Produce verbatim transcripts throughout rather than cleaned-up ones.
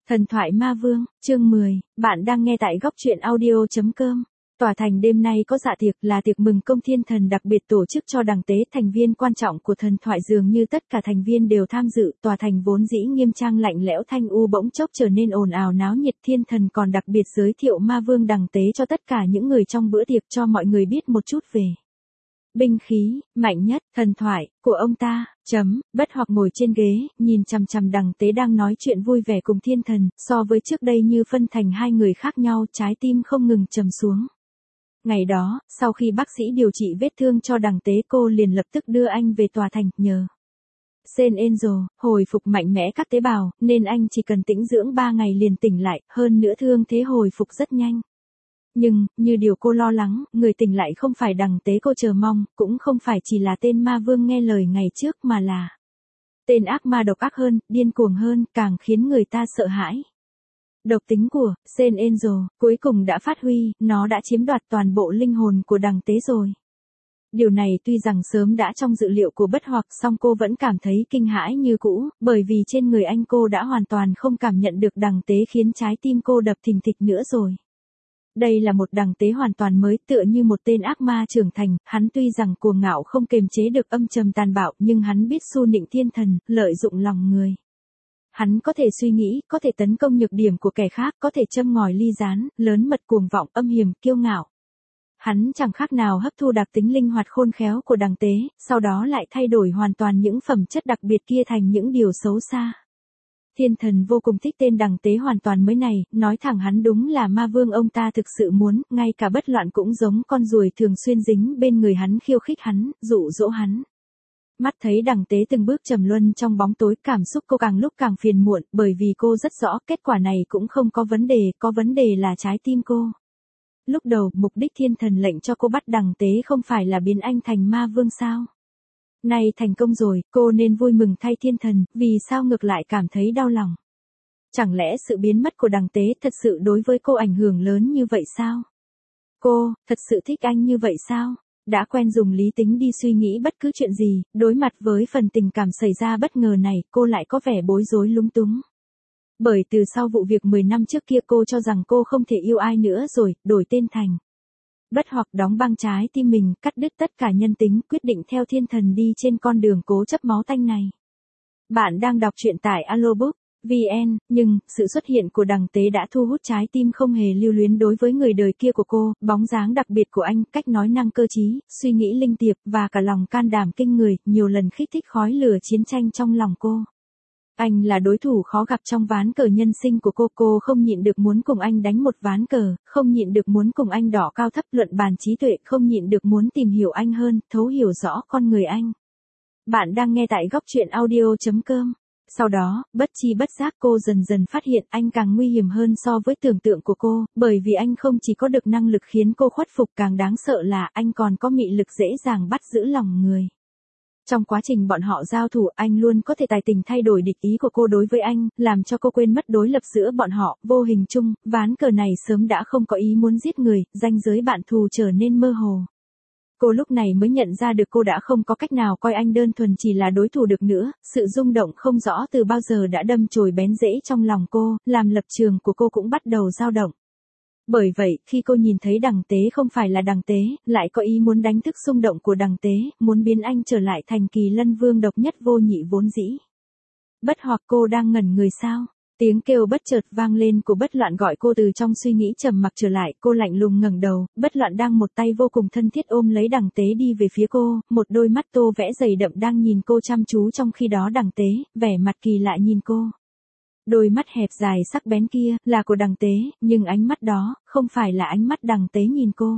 Thần thoại ma vương, chương mười, bạn đang nghe tại góc truyện audio chấm com. Tòa thành đêm nay có dạ tiệc là tiệc mừng công thiên thần đặc biệt tổ chức cho đằng tế thành viên quan trọng của thần thoại, dường như tất cả thành viên đều tham dự. Tòa thành vốn dĩ nghiêm trang lạnh lẽo thanh u bỗng chốc trở nên ồn ào náo nhiệt. Thiên thần còn đặc biệt giới thiệu ma vương đằng tế cho tất cả những người trong bữa tiệc, cho mọi người biết một chút về binh khí mạnh nhất, thần thoại của ông ta. Chấm, Bất Hoặc ngồi trên ghế, nhìn chằm chằm đằng tế đang nói chuyện vui vẻ cùng thiên thần, so với trước đây như phân thành hai người khác nhau, trái tim không ngừng trầm xuống. Ngày đó, sau khi bác sĩ điều trị vết thương cho đằng tế, cô liền lập tức đưa anh về tòa thành, nhờ Sen Angel hồi phục mạnh mẽ các tế bào, nên anh chỉ cần tĩnh dưỡng ba ngày liền tỉnh lại, hơn nữa thương thế hồi phục rất nhanh. Nhưng, như điều cô lo lắng, người tỉnh lại không phải đằng tế cô chờ mong, cũng không phải chỉ là tên ma vương nghe lời ngày trước, mà là tên ác ma độc ác hơn, điên cuồng hơn, càng khiến người ta sợ hãi. Độc tính của Sen Angel cuối cùng đã phát huy, nó đã chiếm đoạt toàn bộ linh hồn của đằng tế rồi. Điều này tuy rằng sớm đã trong dự liệu của Bất Hoặc, song cô vẫn cảm thấy kinh hãi như cũ, bởi vì trên người anh cô đã hoàn toàn không cảm nhận được đằng tế khiến trái tim cô đập thình thịch nữa rồi. Đây là một đằng tế hoàn toàn mới, tựa như một tên ác ma trưởng thành. Hắn tuy rằng cuồng ngạo không kềm chế được âm trầm tàn bạo, nhưng hắn biết xu nịnh thiên thần, lợi dụng lòng người. Hắn có thể suy nghĩ, có thể tấn công nhược điểm của kẻ khác, có thể châm ngòi ly gián, lớn mật cuồng vọng, âm hiểm, kiêu ngạo. Hắn chẳng khác nào hấp thu đặc tính linh hoạt khôn khéo của đằng tế, sau đó lại thay đổi hoàn toàn những phẩm chất đặc biệt kia thành những điều xấu xa. Thiên thần vô cùng thích tên đằng tế hoàn toàn mới này, nói thẳng hắn đúng là ma vương ông ta thực sự muốn, ngay cả Bất Loạn cũng giống con ruồi thường xuyên dính bên người hắn, khiêu khích hắn, dụ dỗ hắn. Mắt thấy đằng tế từng bước trầm luân trong bóng tối, cảm xúc cô càng lúc càng phiền muộn, bởi vì cô rất rõ kết quả này cũng không có vấn đề, có vấn đề là trái tim cô. Lúc đầu, mục đích thiên thần lệnh cho cô bắt đằng tế không phải là biến anh thành ma vương sao? Nay thành công rồi, cô nên vui mừng thay thiên thần, vì sao ngược lại cảm thấy đau lòng? Chẳng lẽ sự biến mất của đằng tế thật sự đối với cô ảnh hưởng lớn như vậy sao? Cô, thật sự thích anh như vậy sao? Đã quen dùng lý tính đi suy nghĩ bất cứ chuyện gì, đối mặt với phần tình cảm xảy ra bất ngờ này, cô lại có vẻ bối rối lúng túng. Bởi từ sau vụ việc mười năm trước kia, cô cho rằng cô không thể yêu ai nữa rồi, đổi tên thành Bất Hoặc, đóng băng trái tim mình, cắt đứt tất cả nhân tính, quyết định theo thiên thần đi trên con đường cố chấp máu tanh này. Bạn đang đọc truyện tại Alobook chấm vn, nhưng, sự xuất hiện của đằng tế đã thu hút trái tim không hề lưu luyến đối với người đời kia của cô, bóng dáng đặc biệt của anh, cách nói năng cơ trí, suy nghĩ linh tiệp, và cả lòng can đảm kinh người, nhiều lần kích thích khói lửa chiến tranh trong lòng cô. Anh là đối thủ khó gặp trong ván cờ nhân sinh của cô, cô không nhịn được muốn cùng anh đánh một ván cờ, không nhịn được muốn cùng anh đỏ cao thấp luận bàn trí tuệ, không nhịn được muốn tìm hiểu anh hơn, thấu hiểu rõ con người anh. Bạn đang nghe tại góc truyện audio chấm com. Sau đó, bất chi bất giác cô dần dần phát hiện anh càng nguy hiểm hơn so với tưởng tượng của cô, bởi vì anh không chỉ có được năng lực khiến cô khuất phục, càng đáng sợ là anh còn có mị lực dễ dàng bắt giữ lòng người. Trong quá trình bọn họ giao thủ, anh luôn có thể tài tình thay đổi địch ý của cô đối với anh, làm cho cô quên mất đối lập giữa bọn họ. Vô hình chung, ván cờ này sớm đã không có ý muốn giết người, ranh giới bạn thù trở nên mơ hồ. Cô lúc này mới nhận ra được cô đã không có cách nào coi anh đơn thuần chỉ là đối thủ được nữa, sự rung động không rõ từ bao giờ đã đâm chồi bén rễ trong lòng cô, làm lập trường của cô cũng bắt đầu dao động. Bởi vậy, khi cô nhìn thấy đằng tế không phải là đằng tế, lại có ý muốn đánh thức xung động của đằng tế, muốn biến anh trở lại thành Kỳ Lân Vương độc nhất vô nhị vốn dĩ. Bất Hoặc, cô đang ngẩn người sao? Tiếng kêu bất chợt vang lên của Bất Loạn gọi cô từ trong suy nghĩ trầm mặc trở lại, cô lạnh lùng ngẩng đầu, Bất Loạn đang một tay vô cùng thân thiết ôm lấy đằng tế đi về phía cô, một đôi mắt tô vẽ dày đậm đang nhìn cô chăm chú, trong khi đó đằng tế, vẻ mặt kỳ lạ nhìn cô. Đôi mắt hẹp dài sắc bén kia, là của đằng tế, nhưng ánh mắt đó, không phải là ánh mắt đằng tế nhìn cô.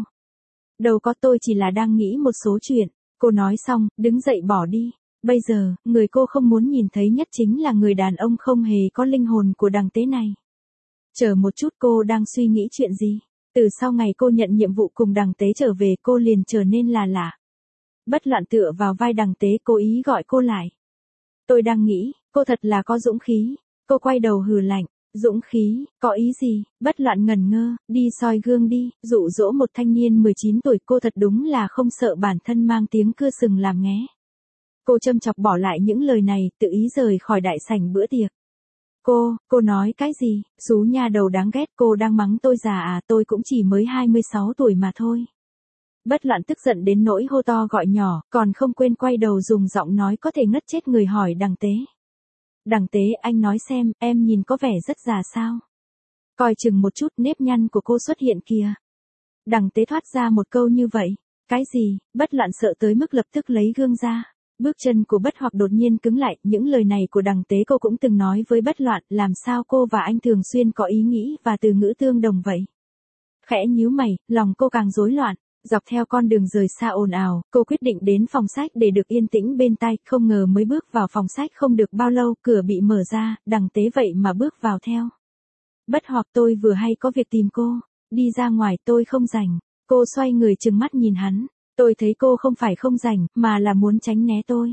Đâu có, tôi chỉ là đang nghĩ một số chuyện. Cô nói xong, đứng dậy bỏ đi. Bây giờ, người cô không muốn nhìn thấy nhất chính là người đàn ông không hề có linh hồn của đằng tế này. Chờ một chút, cô đang suy nghĩ chuyện gì? Từ sau ngày cô nhận nhiệm vụ cùng đằng tế trở về, cô liền trở nên là lạ. Bất Loạn tựa vào vai đằng tế, cố ý gọi cô lại. Tôi đang nghĩ, cô thật là có dũng khí. Cô quay đầu hừ lạnh, dũng khí, có ý gì? Bất Loạn ngẩn ngơ, đi soi gương đi, dụ dỗ một thanh niên mười chín tuổi, cô thật đúng là không sợ bản thân mang tiếng cưa sừng làm nghé. Cô châm chọc bỏ lại những lời này, tự ý rời khỏi đại sảnh bữa tiệc. Cô, cô nói cái gì? Xú nha đầu đáng ghét, cô đang mắng tôi già à, tôi cũng chỉ mới hai mươi sáu tuổi mà thôi. Bất Loạn tức giận đến nỗi hô to gọi nhỏ, còn không quên quay đầu dùng giọng nói có thể ngất chết người hỏi Đằng Tế. Đằng Tế, anh nói xem, em nhìn có vẻ rất già sao? Coi chừng một chút, nếp nhăn của cô xuất hiện kìa. Đằng Tế thoát ra một câu như vậy. Cái gì? Bất Loạn sợ tới mức lập tức lấy gương ra. Bước chân của Bất Hoặc đột nhiên cứng lại, những lời này của Đằng Tế cô cũng từng nói với Bất Loạn, làm sao cô và anh thường xuyên có ý nghĩ và từ ngữ tương đồng vậy? Khẽ nhíu mày, lòng cô càng rối loạn. Dọc theo con đường rời xa ồn ào, cô quyết định đến phòng sách để được yên tĩnh bên tai, không ngờ mới bước vào phòng sách không được bao lâu, cửa bị mở ra, Đằng Tế vậy mà bước vào theo. Bất Hoặc, tôi vừa hay có việc tìm cô, đi ra ngoài, tôi không rảnh. Cô xoay người trừng mắt nhìn hắn, tôi thấy cô không phải không rảnh, mà là muốn tránh né tôi.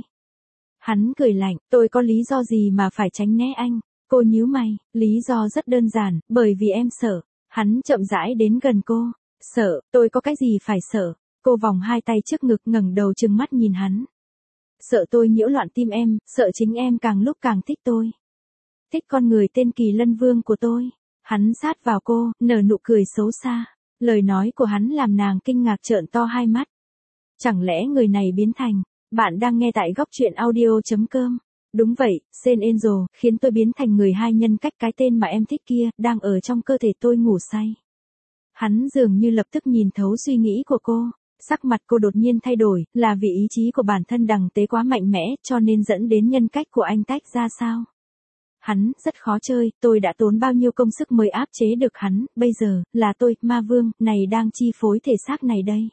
Hắn cười lạnh, tôi có lý do gì mà phải tránh né anh? Cô nhíu mày, lý do rất đơn giản, bởi vì em sợ. Hắn chậm rãi đến gần cô. Sợ, tôi có cái gì phải sợ? Cô vòng hai tay trước ngực ngẩng đầu trừng mắt nhìn hắn. Sợ tôi nhiễu loạn tim em, sợ chính em càng lúc càng thích tôi. Thích con người tên Kỳ Lân Vương của tôi. Hắn sát vào cô, nở nụ cười xấu xa. Lời nói của hắn làm nàng kinh ngạc trợn to hai mắt. Chẳng lẽ người này biến thành? Bạn đang nghe tại góc truyện audio.com. Đúng vậy, Sen Angel, khiến tôi biến thành người hai nhân cách, cái tên mà em thích kia, đang ở trong cơ thể tôi ngủ say. Hắn dường như lập tức nhìn thấu suy nghĩ của cô. Sắc mặt cô đột nhiên thay đổi, là vì ý chí của bản thân Đằng Tế quá mạnh mẽ, cho nên dẫn đến nhân cách của anh tách ra sao? Hắn, rất khó chơi, tôi đã tốn bao nhiêu công sức mới áp chế được hắn, bây giờ, là tôi, ma vương, này đang chi phối thể xác này đây.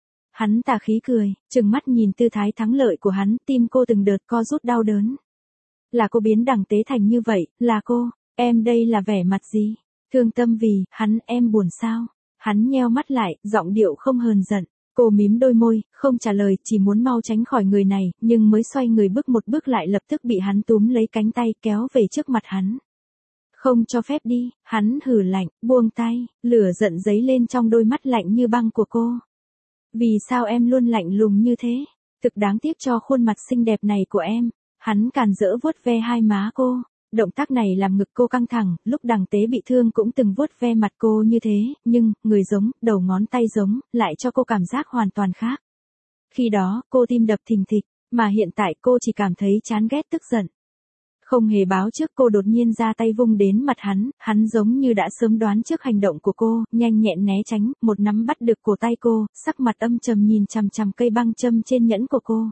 Hắn tà khí cười, trừng mắt nhìn tư thái thắng lợi của hắn, tim cô từng đợt co rút đau đớn. Là cô biến Đằng Tế thành như vậy, là cô, em đây là vẻ mặt gì? Thương tâm vì, hắn, em buồn sao? Hắn nheo mắt lại, giọng điệu không hờn giận. Cô mím đôi môi, không trả lời, chỉ muốn mau tránh khỏi người này, nhưng mới xoay người bước một bước lại lập tức bị hắn túm lấy cánh tay kéo về trước mặt hắn. Không cho phép đi, hắn hừ lạnh, buông tay, lửa giận dấy lên trong đôi mắt lạnh như băng của cô. Vì sao em luôn lạnh lùng như thế? Thực đáng tiếc cho khuôn mặt xinh đẹp này của em. Hắn càn rỡ vuốt ve hai má cô. Động tác này làm ngực cô căng thẳng, lúc Đằng Tế bị thương cũng từng vuốt ve mặt cô như thế, nhưng, người giống, đầu ngón tay giống, lại cho cô cảm giác hoàn toàn khác. Khi đó, cô tim đập thình thịch, mà hiện tại cô chỉ cảm thấy chán ghét tức giận. Không hề báo trước cô đột nhiên ra tay vung đến mặt hắn, hắn giống như đã sớm đoán trước hành động của cô, nhanh nhẹn né tránh, một nắm bắt được cổ tay cô, sắc mặt âm trầm nhìn chằm chằm cây băng châm trên nhẫn của cô.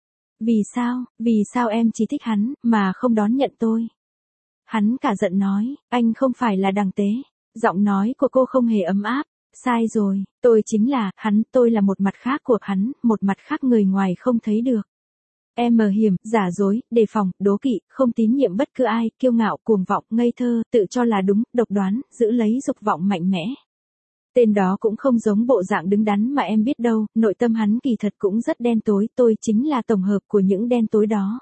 Vì sao, vì sao em chỉ thích hắn, mà không đón nhận tôi? Hắn cả giận nói, anh không phải là Đằng Tế. Giọng nói của cô không hề ấm áp. Sai rồi, tôi chính là, hắn, tôi là một mặt khác của hắn, một mặt khác người ngoài không thấy được. Em mờ hiểm, giả dối, đề phòng, đố kỵ, không tín nhiệm bất cứ ai, kiêu ngạo, cuồng vọng, ngây thơ, tự cho là đúng, độc đoán, giữ lấy dục vọng mạnh mẽ. Tên đó cũng không giống bộ dạng đứng đắn mà em biết đâu, nội tâm hắn kỳ thật cũng rất đen tối, tôi chính là tổng hợp của những đen tối đó.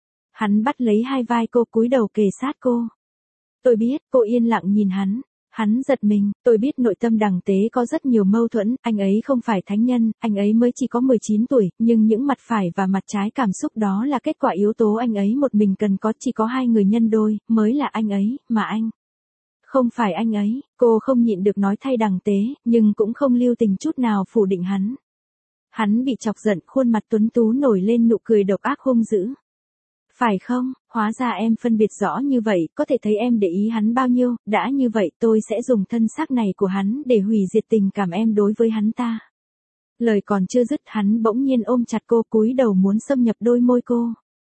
Hắn bắt lấy hai vai cô, cúi đầu kề sát cô. Tôi biết, cô yên lặng nhìn hắn. Hắn giật mình, tôi biết nội tâm Đằng Tế có rất nhiều mâu thuẫn, anh ấy không phải thánh nhân, anh ấy mới chỉ có mười chín tuổi, nhưng những mặt phải và mặt trái cảm xúc đó là kết quả yếu tố anh ấy một mình cần có, chỉ có hai người nhân đôi, mới là anh ấy, mà anh. Không phải anh ấy, cô không nhịn được nói thay Đằng Tế, nhưng cũng không lưu tình chút nào phủ định hắn. Hắn bị chọc giận, khuôn mặt tuấn tú nổi lên nụ cười độc ác hung dữ. Phải không, hóa ra em phân biệt rõ như vậy, có thể thấy em để ý hắn bao nhiêu, đã như vậy tôi sẽ dùng thân xác này của hắn để hủy diệt tình cảm em đối với hắn ta. Lời còn chưa dứt hắn bỗng nhiên ôm chặt cô, cúi đầu muốn xâm nhập đôi môi cô.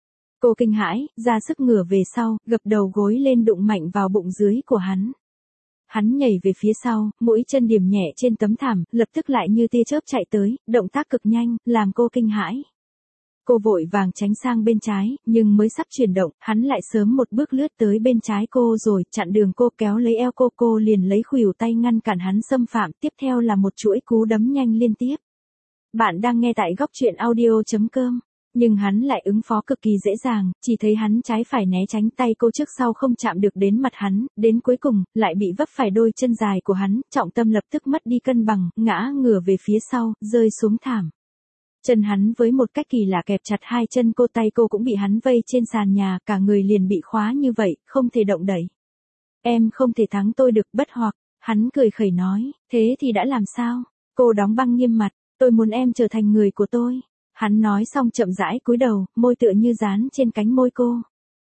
Cô kinh hãi, ra sức ngửa về sau, gập đầu gối lên đụng mạnh vào bụng dưới của hắn. Hắn nhảy về phía sau, mũi chân điểm nhẹ trên tấm thảm, lập tức lại như tia chớp chạy tới, động tác cực nhanh, làm cô kinh hãi. Cô vội vàng tránh sang bên trái, nhưng mới sắp chuyển động, hắn lại sớm một bước lướt tới bên trái cô rồi, chặn đường cô, kéo lấy eo cô, cô liền lấy khuỷu tay ngăn cản hắn xâm phạm, tiếp theo là một chuỗi cú đấm nhanh liên tiếp. Bạn đang nghe tại góc truyện audio.com, nhưng hắn lại ứng phó cực kỳ dễ dàng, chỉ thấy hắn trái phải né tránh, tay cô trước sau không chạm được đến mặt hắn, đến cuối cùng, lại bị vấp phải đôi chân dài của hắn, trọng tâm lập tức mất đi cân bằng, ngã ngửa về phía sau, rơi xuống thảm. Chân hắn với một cách kỳ lạ kẹp chặt hai chân cô, tay cô cũng bị hắn vây trên sàn nhà, cả người liền bị khóa như vậy, không thể động đậy. Em không thể thắng tôi được, Bất Hoặc. Hắn cười khẩy nói, thế thì đã làm sao? Cô đóng băng nghiêm mặt, tôi muốn em trở thành người của tôi. Hắn nói xong chậm rãi cúi đầu, môi tựa như dán trên cánh môi cô.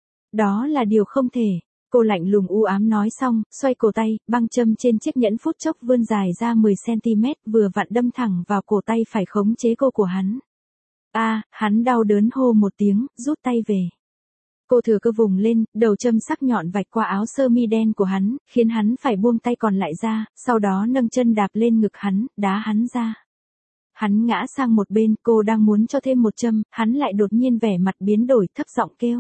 Đó là điều không thể. Cô lạnh lùng u ám nói xong, xoay cổ tay, băng châm trên chiếc nhẫn phút chốc vươn dài ra mười xăng-ti-mét, vừa vặn đâm thẳng vào cổ tay phải khống chế cô của hắn. A, à, hắn đau đớn hô một tiếng, rút tay về. Cô thừa cơ vùng lên, đầu châm sắc nhọn vạch qua áo sơ mi đen của hắn, khiến hắn phải buông tay còn lại ra, sau đó nâng chân đạp lên ngực hắn, đá hắn ra. Hắn ngã sang một bên, cô đang muốn cho thêm một châm, hắn lại đột nhiên vẻ mặt biến đổi, thấp giọng kêu.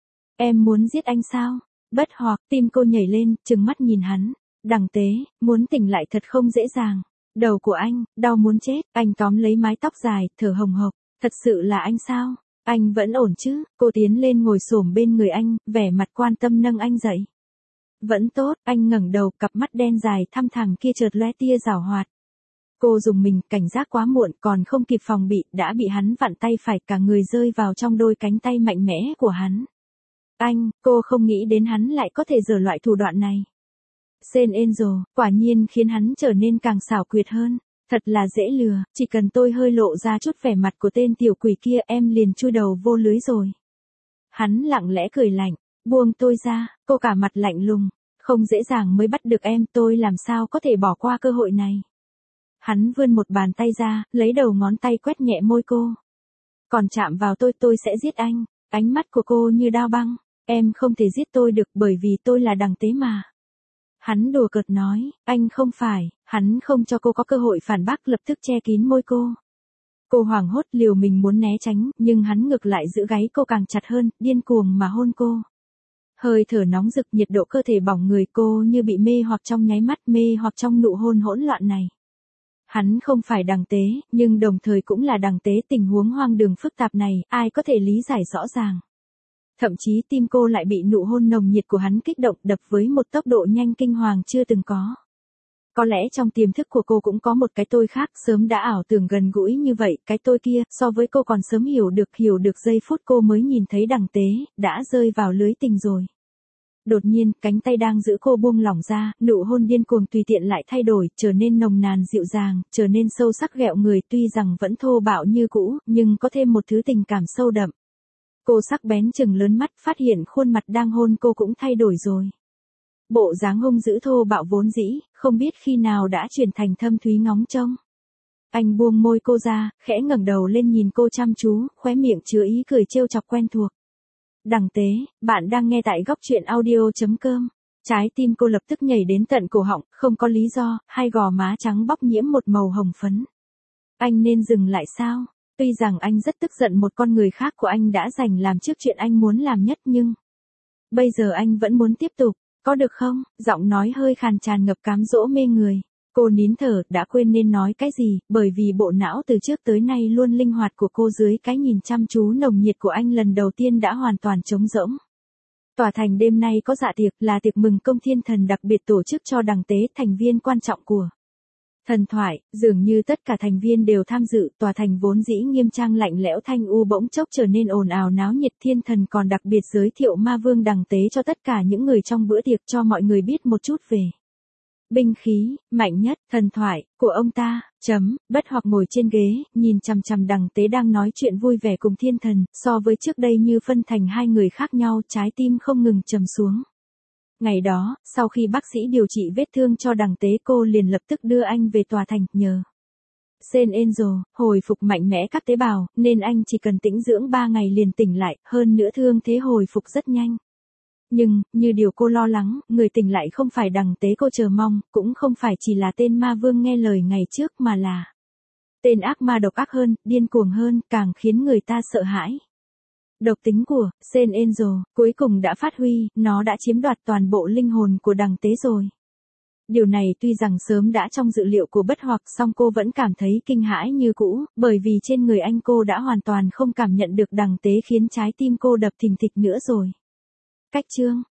Em muốn giết anh sao? Bất Hoặc, tim cô nhảy lên, trừng mắt nhìn hắn. Đằng Tế, muốn tỉnh lại thật không dễ dàng. Đầu của anh, đau muốn chết, anh tóm lấy mái tóc dài, thở hồng hộc. Thật sự là anh sao? Anh vẫn ổn chứ? Cô tiến lên ngồi xổm bên người anh, vẻ mặt quan tâm nâng anh dậy. Vẫn tốt, anh ngẩng đầu, cặp mắt đen dài thăm thẳm kia chợt lóe tia giảo hoạt. Cô dùng mình, cảnh giác quá muộn, còn không kịp phòng bị, đã bị hắn vặn tay phải, cả người rơi vào trong đôi cánh tay mạnh mẽ của hắn. Anh, cô không nghĩ đến hắn lại có thể giở loại thủ đoạn này. Sen Angel, quả nhiên khiến hắn trở nên càng xảo quyệt hơn. Thật là dễ lừa, chỉ cần tôi hơi lộ ra chút vẻ mặt của tên tiểu quỷ kia em liền chui đầu vô lưới rồi. Hắn lặng lẽ cười lạnh, buông tôi ra, cô cả mặt lạnh lùng. Không dễ dàng mới bắt được em, tôi làm sao có thể bỏ qua cơ hội này. Hắn vươn một bàn tay ra, lấy đầu ngón tay quét nhẹ môi cô. Còn chạm vào tôi, tôi sẽ giết anh. Ánh mắt của cô như đao băng. Em không thể giết tôi được bởi vì tôi là Đằng Tế mà. Hắn đùa cợt nói, anh không phải, hắn không cho cô có cơ hội phản bác, lập tức che kín môi cô. Cô hoảng hốt liều mình muốn né tránh, nhưng hắn ngược lại giữ gáy cô càng chặt hơn, điên cuồng mà hôn cô. Hơi thở nóng rực, nhiệt độ cơ thể bỏng người cô như bị mê hoặc trong nháy mắt, mê hoặc trong nụ hôn hỗn loạn này. Hắn không phải Đằng Tế, nhưng đồng thời cũng là Đằng Tế, tình huống hoang đường phức tạp này, ai có thể lý giải rõ ràng. Thậm chí tim cô lại bị nụ hôn nồng nhiệt của hắn kích động, đập với một tốc độ nhanh kinh hoàng chưa từng có. Có lẽ trong tiềm thức của cô cũng có một cái tôi khác, sớm đã ảo tưởng gần gũi như vậy, cái tôi kia, so với cô còn sớm hiểu được, hiểu được giây phút cô mới nhìn thấy Đằng Tế, đã rơi vào lưới tình rồi. Đột nhiên, cánh tay đang giữ cô buông lỏng ra, nụ hôn điên cuồng tùy tiện lại thay đổi, trở nên nồng nàn dịu dàng, trở nên sâu sắc ghẹo người, tuy rằng vẫn thô bạo như cũ, nhưng có thêm một thứ tình cảm sâu đậm. Cô sắc bén chừng lớn mắt, phát hiện khuôn mặt đang hôn cô cũng thay đổi rồi. Bộ dáng hung dữ thô bạo vốn dĩ, không biết khi nào đã chuyển thành thâm thúy ngóng trông. Anh buông môi cô ra, khẽ ngẩng đầu lên nhìn cô chăm chú, khóe miệng chứa ý cười trêu chọc quen thuộc. Đằng Tế, bạn đang nghe tại góc truyện audio chấm com. Trái tim cô lập tức nhảy đến tận cổ họng, không có lý do, hai gò má trắng bóc nhiễm một màu hồng phấn. Anh nên dừng lại sao? Tuy rằng anh rất tức giận một con người khác của anh đã giành làm trước chuyện anh muốn làm nhất nhưng... Bây giờ anh vẫn muốn tiếp tục, có được không? Giọng nói hơi khàn tràn ngập cám dỗ mê người. Cô nín thở, đã quên nên nói cái gì, bởi vì bộ não từ trước tới nay luôn linh hoạt của cô dưới cái nhìn chăm chú nồng nhiệt của anh lần đầu tiên đã hoàn toàn trống rỗng. Tòa thành đêm nay có dạ tiệc, là tiệc mừng công thiên thần đặc biệt tổ chức cho Đằng Tế, thành viên quan trọng của Thần Thoại. Dường như tất cả thành viên đều tham dự, tòa thành vốn dĩ nghiêm trang lạnh lẽo thanh u bỗng chốc trở nên ồn ào náo nhiệt. Thiên thần còn đặc biệt giới thiệu ma vương Đằng Tế cho tất cả những người trong bữa tiệc, cho mọi người biết một chút về binh khí mạnh nhất, thần thoại của ông ta. Chấm. Bất Hoặc ngồi trên ghế, nhìn chằm chằm Đằng Tế đang nói chuyện vui vẻ cùng thiên thần, so với trước đây như phân thành hai người khác nhau, trái tim không ngừng trầm xuống. Ngày đó, sau khi bác sĩ điều trị vết thương cho Đằng Tế, cô liền lập tức đưa anh về tòa thành, nhờ Sen Angel hồi phục mạnh mẽ các tế bào, nên anh chỉ cần tĩnh dưỡng ba ngày liền tỉnh lại, hơn nữa thương thế hồi phục rất nhanh. Nhưng, như điều cô lo lắng, người tỉnh lại không phải Đằng Tế cô chờ mong, cũng không phải chỉ là tên ma vương nghe lời ngày trước mà là tên ác ma độc ác hơn, điên cuồng hơn, càng khiến người ta sợ hãi. Độc tính của Sen Angel cuối cùng đã phát huy, nó đã chiếm đoạt toàn bộ linh hồn của Đằng Tế rồi. Điều này tuy rằng sớm đã trong dự liệu của Bất Hoặc, song cô vẫn cảm thấy kinh hãi như cũ, bởi vì trên người anh cô đã hoàn toàn không cảm nhận được Đằng Tế khiến trái tim cô đập thình thịch nữa rồi. Cách chương